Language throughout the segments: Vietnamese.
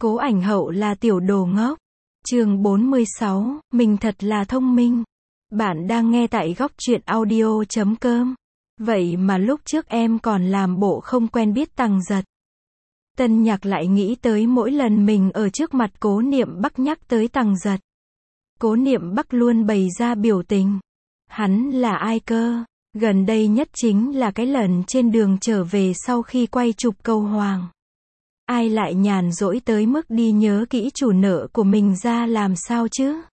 Cố Ảnh Hậu là tiểu đồ ngốc. Chương 46, mình thật là thông minh. Bạn đang nghe tại góc truyện audio.com. Vậy mà lúc trước em còn làm bộ không quen biết Tằng Giật. Tân Nhạc lại nghĩ tới mỗi lần mình ở trước mặt Cố Niệm Bắc nhắc tới Tằng Giật. Cố Niệm Bắc luôn bày ra biểu tình. Hắn là ai cơ? Gần đây nhất chính là cái lần trên đường trở về sau khi quay chụp Cầu Hoàng. Ai lại nhàn rỗi tới mức đi nhớ kỹ chủ nợ của mình ra làm sao chứ?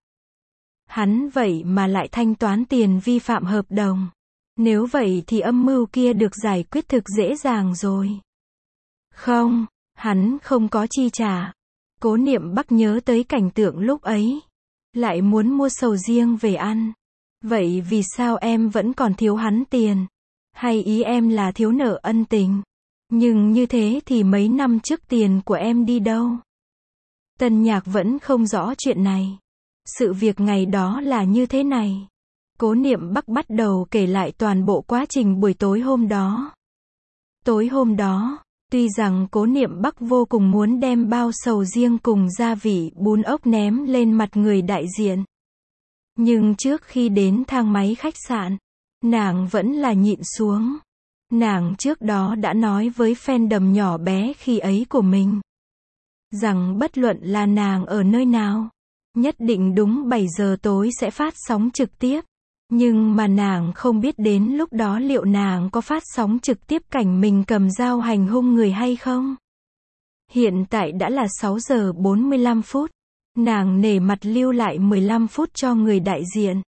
Hắn vậy mà lại thanh toán tiền vi phạm hợp đồng. Nếu vậy thì âm mưu kia được giải quyết thực dễ dàng rồi. Không, hắn không có chi trả. Cố Niệm Bắc nhớ tới cảnh tượng lúc ấy. Lại muốn mua sầu riêng về ăn. Vậy vì sao em vẫn còn thiếu hắn tiền? Hay ý em là thiếu nợ ân tình? Nhưng như thế thì mấy năm trước tiền của em đi đâu? Tân Nhạc vẫn không rõ chuyện này. Sự việc ngày đó là như thế này. Cố Niệm Bắc bắt đầu kể lại toàn bộ quá trình buổi tối hôm đó. Tối hôm đó, tuy rằng Cố Niệm Bắc vô cùng muốn đem bao sầu riêng cùng gia vị bún ốc ném lên mặt người đại diện. Nhưng trước khi đến thang máy khách sạn, nàng vẫn là nhịn xuống. Nàng trước đó đã nói với fandom nhỏ bé khi ấy của mình rằng bất luận là nàng ở nơi nào, nhất định đúng 7 giờ tối sẽ phát sóng trực tiếp. Nhưng mà nàng không biết đến lúc đó liệu nàng có phát sóng trực tiếp cảnh mình cầm dao hành hung người hay không. Hiện tại đã là 6 giờ 45 phút. Nàng nể mặt lưu lại 15 phút cho người đại diện.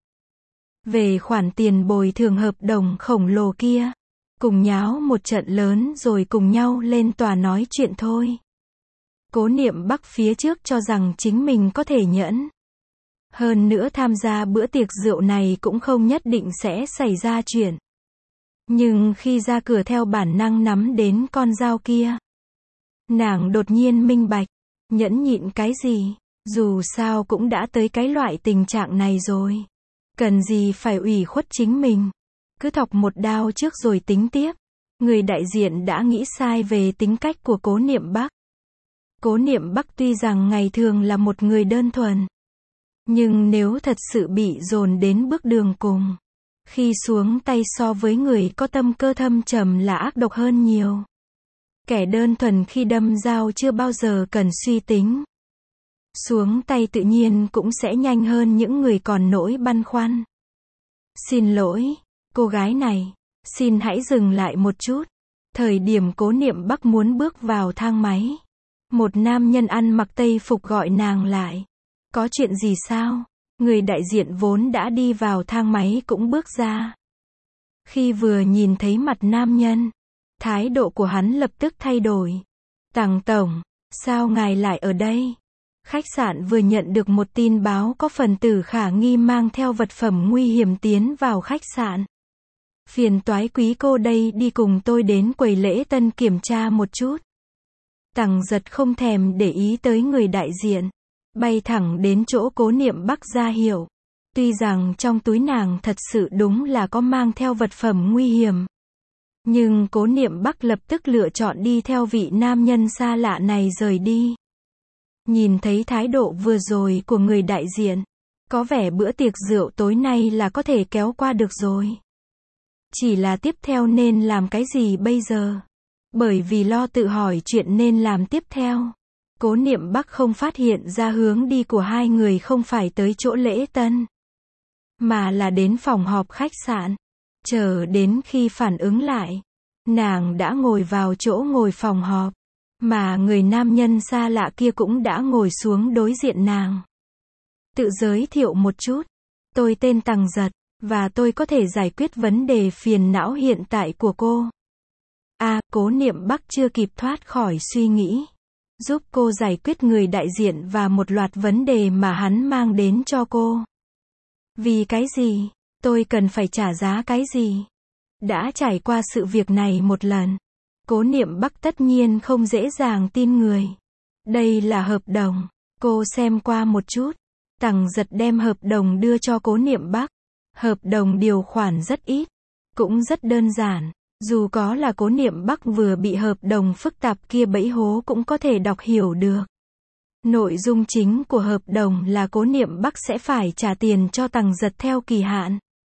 Về khoản tiền bồi thường hợp đồng khổng lồ kia. Cùng nháo một trận lớn rồi cùng nhau lên tòa nói chuyện thôi. Cố Niệm Bắc phía trước cho rằng chính mình có thể nhẫn. Hơn nữa tham gia bữa tiệc rượu này cũng không nhất định sẽ xảy ra chuyện. Nhưng khi ra cửa theo bản năng nắm đến con dao kia. Nàng đột nhiên minh bạch. Nhẫn nhịn cái gì? Dù sao cũng đã tới cái loại tình trạng này rồi. Cần gì phải ủy khuất chính mình. Cứ thọc một đao trước rồi tính tiếp. Người đại diện đã nghĩ sai về tính cách của Cố Niệm Bắc. Cố Niệm Bắc tuy rằng ngày thường là một người đơn thuần. Nhưng nếu thật sự bị dồn đến bước đường cùng. Khi xuống tay so với người có tâm cơ thâm trầm là ác độc hơn nhiều. Kẻ đơn thuần khi đâm dao chưa bao giờ cần suy tính. Xuống tay tự nhiên cũng sẽ nhanh hơn những người còn nỗi băn khoăn. Xin lỗi, cô gái này, xin hãy dừng lại một chút. Thời điểm Cố Niệm Bắc muốn bước vào thang máy. Một nam nhân ăn mặc tây phục gọi nàng lại. Có chuyện gì sao? Người đại diện vốn đã đi vào thang máy cũng bước ra. Khi vừa nhìn thấy mặt nam nhân, thái độ của hắn lập tức thay đổi. Tằng tổng, sao ngài lại ở đây? Khách sạn vừa nhận được một tin báo có phần tử khả nghi mang theo vật phẩm nguy hiểm tiến vào khách sạn. Phiền toái quý cô đây đi cùng tôi đến quầy lễ tân kiểm tra một chút. Tằng Giật không thèm để ý tới người đại diện. Bay thẳng đến chỗ Cố Niệm Bắc ra hiệu. Tuy rằng trong túi nàng thật sự đúng là có mang theo vật phẩm nguy hiểm. Nhưng Cố Niệm Bắc lập tức lựa chọn đi theo vị nam nhân xa lạ này rời đi. Nhìn thấy thái độ vừa rồi của người đại diện. Có vẻ bữa tiệc rượu tối nay là có thể kéo qua được rồi. Chỉ là tiếp theo nên làm cái gì bây giờ? Bởi vì lo tự hỏi chuyện nên làm tiếp theo. Cố Niệm Bắc không phát hiện ra hướng đi của hai người không phải tới chỗ lễ tân. Mà là đến phòng họp khách sạn. Chờ đến khi phản ứng lại. Nàng đã ngồi vào chỗ ngồi phòng họp. Mà người nam nhân xa lạ kia cũng đã ngồi xuống đối diện nàng. Tự giới thiệu một chút. Tôi tên Tằng Giật. Và tôi có thể giải quyết vấn đề phiền não hiện tại của cô. Cố Niệm Bắc chưa kịp thoát khỏi suy nghĩ. Giúp cô giải quyết người đại diện và một loạt vấn đề mà hắn mang đến cho cô. Vì cái gì? Tôi cần phải trả giá cái gì? Đã trải qua sự việc này một lần. Cố Niệm Bắc tất nhiên không dễ dàng tin người. Đây là hợp đồng. Cô xem qua một chút. Tằng Giật đem hợp đồng đưa cho Cố Niệm Bắc. Hợp đồng điều khoản rất ít. Cũng rất đơn giản. Dù có là Cố Niệm Bắc vừa bị hợp đồng phức tạp kia bẫy hố cũng có thể đọc hiểu được. Nội dung chính của hợp đồng là Cố Niệm Bắc sẽ phải trả tiền cho Tằng Giật theo kỳ hạn.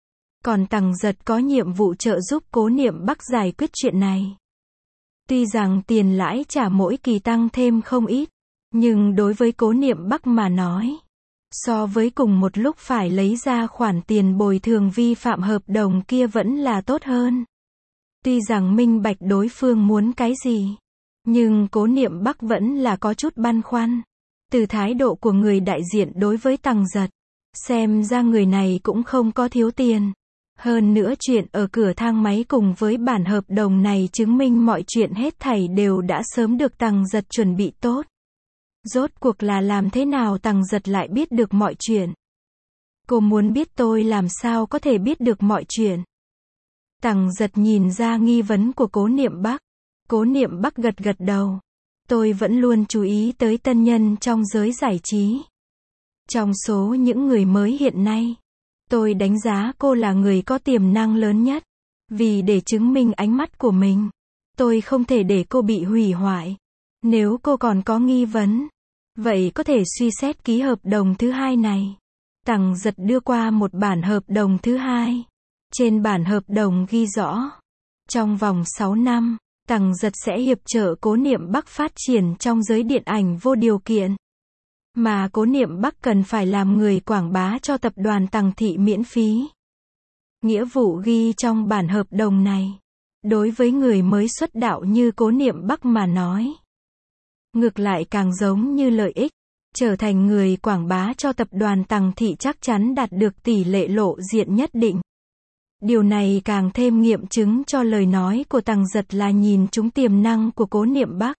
Còn Tằng Giật có nhiệm vụ trợ giúp Cố Niệm Bắc giải quyết chuyện này. Tuy rằng tiền lãi trả mỗi kỳ tăng thêm không ít, nhưng đối với Cố Niệm Bắc mà nói, so với cùng một lúc phải lấy ra khoản tiền bồi thường vi phạm hợp đồng kia vẫn là tốt hơn. Tuy rằng minh bạch đối phương muốn cái gì, nhưng Cố Niệm Bắc vẫn là có chút băn khoăn. Từ thái độ của người đại diện đối với Tằng Giật, xem ra người này cũng không có thiếu tiền. Hơn nữa chuyện ở cửa thang máy cùng với bản hợp đồng này chứng minh mọi chuyện hết thảy đều đã sớm được Tằng Giật chuẩn bị tốt. Rốt cuộc là làm thế nào Tằng Giật lại biết được mọi chuyện? Cô muốn biết tôi làm sao có thể biết được mọi chuyện? Tằng Giật nhìn ra nghi vấn của Cố Niệm Bắc. Cố Niệm Bắc gật gật đầu. Tôi vẫn luôn chú ý tới tân nhân trong giới giải trí. Trong số những người mới hiện nay, tôi đánh giá cô là người có tiềm năng lớn nhất. Vì để chứng minh ánh mắt của mình, tôi không thể để cô bị hủy hoại. Nếu cô còn có nghi vấn, vậy có thể suy xét ký hợp đồng thứ hai này. Tằng Giật đưa qua một bản hợp đồng thứ hai. Trên bản hợp đồng ghi rõ, trong vòng 6 năm, Tằng Giật sẽ hiệp trợ Cố Niệm Bắc phát triển trong giới điện ảnh vô điều kiện. Mà Cố Niệm Bắc cần phải làm người quảng bá cho tập đoàn Tằng Thị miễn phí. Nghĩa vụ ghi trong bản hợp đồng này, đối với người mới xuất đạo như Cố Niệm Bắc mà nói, ngược lại càng giống như lợi ích. Trở thành người quảng bá cho tập đoàn Tằng Thị chắc chắn đạt được tỷ lệ lộ diện nhất định. Điều này càng thêm nghiệm chứng cho lời nói của Tằng Giật là nhìn trúng tiềm năng của Cố Niệm Bắc.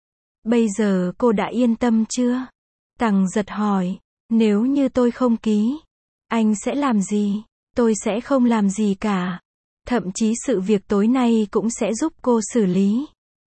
Bây giờ cô đã yên tâm chưa? Tằng Giật hỏi. Nếu như tôi không ký, anh sẽ làm gì? Tôi sẽ không làm gì cả. Thậm chí sự việc tối nay cũng sẽ giúp cô xử lý.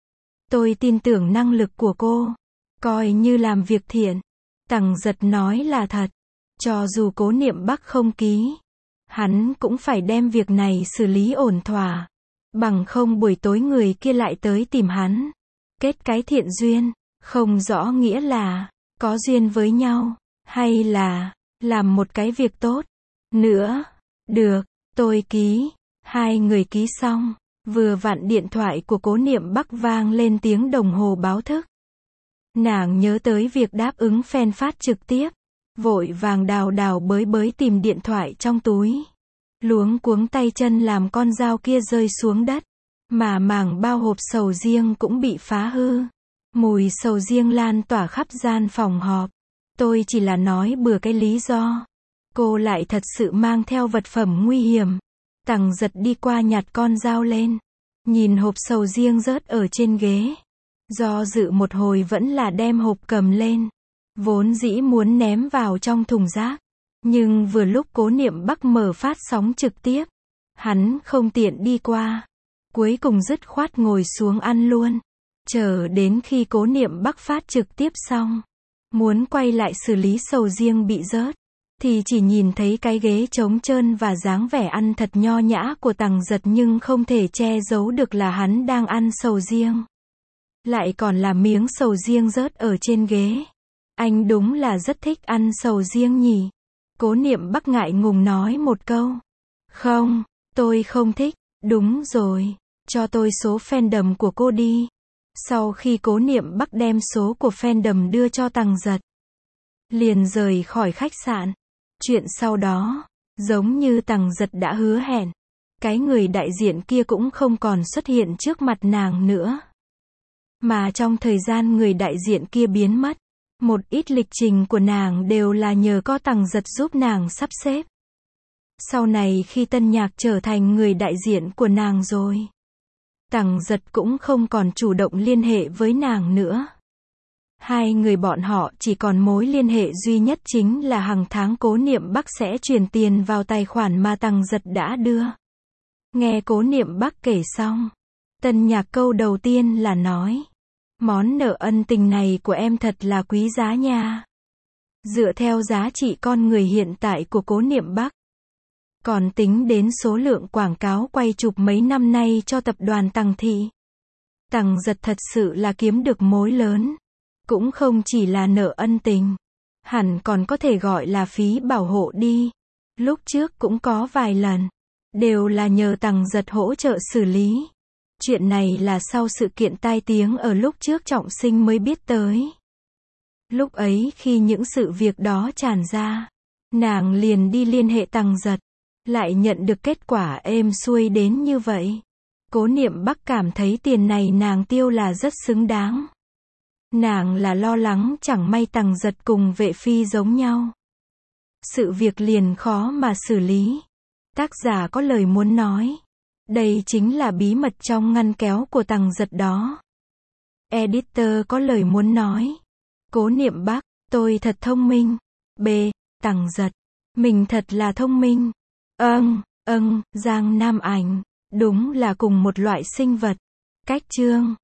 Tôi tin tưởng năng lực của cô. Coi như làm việc thiện. Tằng Giật nói là thật. Cho dù Cố Niệm Bắc không ký, hắn cũng phải đem việc này xử lý ổn thỏa. Bằng không buổi tối người kia lại tới tìm hắn. Kết cái thiện duyên, không rõ nghĩa là có duyên với nhau, hay là làm một cái việc tốt nữa. Được, tôi ký. Hai người ký xong, vừa vặn điện thoại của Cố Niệm Bắc vang lên tiếng đồng hồ báo thức. Nàng nhớ tới việc đáp ứng fan phát trực tiếp, vội vàng đào đào bới bới tìm điện thoại trong túi. Luống cuống tay chân làm con dao kia rơi xuống đất, mà mảng bao hộp sầu riêng cũng bị phá hư. Mùi sầu riêng lan tỏa khắp gian phòng họp. Tôi chỉ là nói bừa cái lý do. Cô lại thật sự mang theo vật phẩm nguy hiểm. Tằng Giật đi qua nhặt con dao lên, nhìn hộp sầu riêng rớt ở trên ghế. Do dự một hồi vẫn là đem hộp cầm lên. Vốn dĩ muốn ném vào trong thùng rác. Nhưng vừa lúc Cố Niệm Bắc mở phát sóng trực tiếp, hắn không tiện đi qua. Cuối cùng dứt khoát ngồi xuống ăn luôn. Chờ đến khi Cố Niệm Bắc phát trực tiếp xong, muốn quay lại xử lý sầu riêng bị rớt, thì chỉ nhìn thấy cái ghế trống trơn và dáng vẻ ăn thật nho nhã của Tằng Giật, nhưng không thể che giấu được là hắn đang ăn sầu riêng. Lại còn là miếng sầu riêng rớt ở trên ghế. Anh đúng là rất thích ăn sầu riêng nhỉ? Cố Niệm Bắc ngại ngùng nói một câu. Không, tôi không thích. Đúng rồi, cho tôi số fandom của cô đi. Sau khi Cố Niệm Bắc đem số của fandom đưa cho Tằng Giật, liền rời khỏi khách sạn. Chuyện sau đó, giống như Tằng Giật đã hứa hẹn, cái người đại diện kia cũng không còn xuất hiện trước mặt nàng nữa. Mà trong thời gian người đại diện kia biến mất, một ít lịch trình của nàng đều là nhờ có Tằng Giật giúp nàng sắp xếp. Sau này khi Tân Nhạc trở thành người đại diện của nàng rồi, Tằng Giật cũng không còn chủ động liên hệ với nàng nữa. Hai người bọn họ chỉ còn mối liên hệ duy nhất chính là hàng tháng Cố Niệm Bắc sẽ chuyển tiền vào tài khoản mà Tằng Giật đã đưa. Nghe Cố Niệm Bắc kể xong, Tân Nhạc câu đầu tiên là nói, món nợ ân tình này của em thật là quý giá nha. Dựa theo giá trị con người hiện tại của Cố Niệm Bắc, còn tính đến số lượng quảng cáo quay chụp mấy năm nay cho tập đoàn Tằng Thị, Tằng Giật thật sự là kiếm được mối lớn. Cũng không chỉ là nợ ân tình. Hẳn còn có thể gọi là phí bảo hộ đi. Lúc trước cũng có vài lần. Đều là nhờ Tằng Giật hỗ trợ xử lý. Chuyện này là sau sự kiện tai tiếng ở lúc trước Trọng Sinh mới biết tới. Lúc ấy khi những sự việc đó tràn ra, nàng liền đi liên hệ Tằng Giật. Lại nhận được kết quả êm xuôi đến như vậy. Cố Niệm Bắc cảm thấy tiền này nàng tiêu là rất xứng đáng. Nàng là lo lắng chẳng may Tằng Giật cùng Vệ Phi giống nhau. Sự việc liền khó mà xử lý. Tác giả có lời muốn nói. Đây chính là bí mật trong ngăn kéo của Tằng Giật đó. Editor có lời muốn nói. Cố Niệm Bắc, tôi thật thông minh. B. Tằng Giật, mình thật là thông minh. Giang Nam Ảnh, đúng là cùng một loại sinh vật. Cách chương